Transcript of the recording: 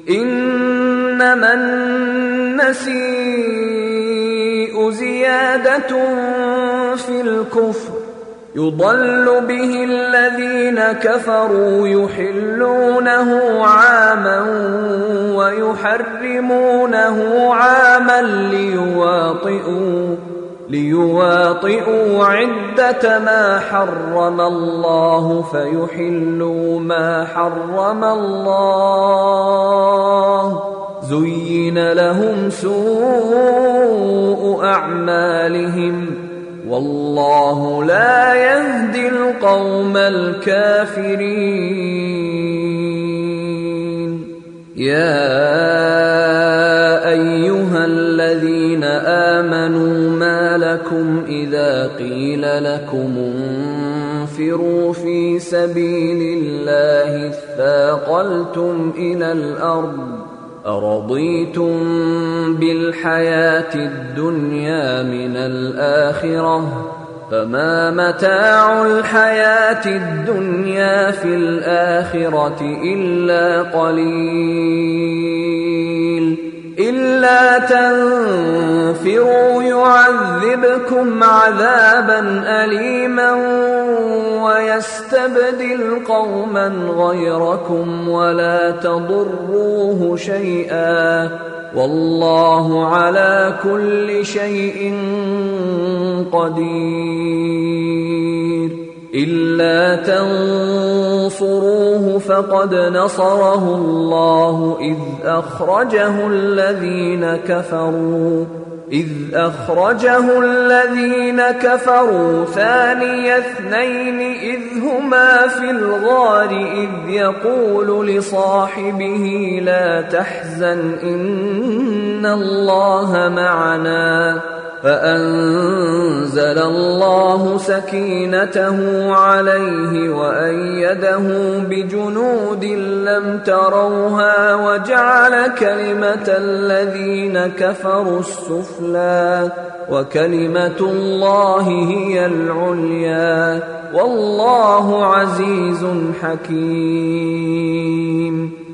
إنما النسيء زيادة في الكفر يضل به الذين كفروا يحلونه عاما ويحرمونه عاما ليواطئوا عدة ما حرم الله فيحلوا ما حرم الله. زين لهم سوء أعمالهم والله لا يهدي القوم الكافرين. يا أيها الذين آمنوا ما لكم إذا قيل لكم انفروا في سبيل الله اثاقلتم إلى الأرض أرضيتم بالحياة الدنيا من الآخرة فما متاع الحياة الدنيا في الآخرة إلا قليل. إلا تنفروا يعذبكم عذابا أليما ويستبدل قوما غيركم ولا تضروه شيئا والله على كل شيء قدير. إلا تنصروه فقد نصره الله إذ أخرجه الذين كفروا ثاني اثنين إذ هما في الغار إذ يقول لصاحبه لا تحزن إن الله معنا فأنزل الله سكينته عليه وأيده بجنود لم تروها وجعل كلمة الذين كفروا السفلى وكلمة الله هي العليا والله عزيز حكيم.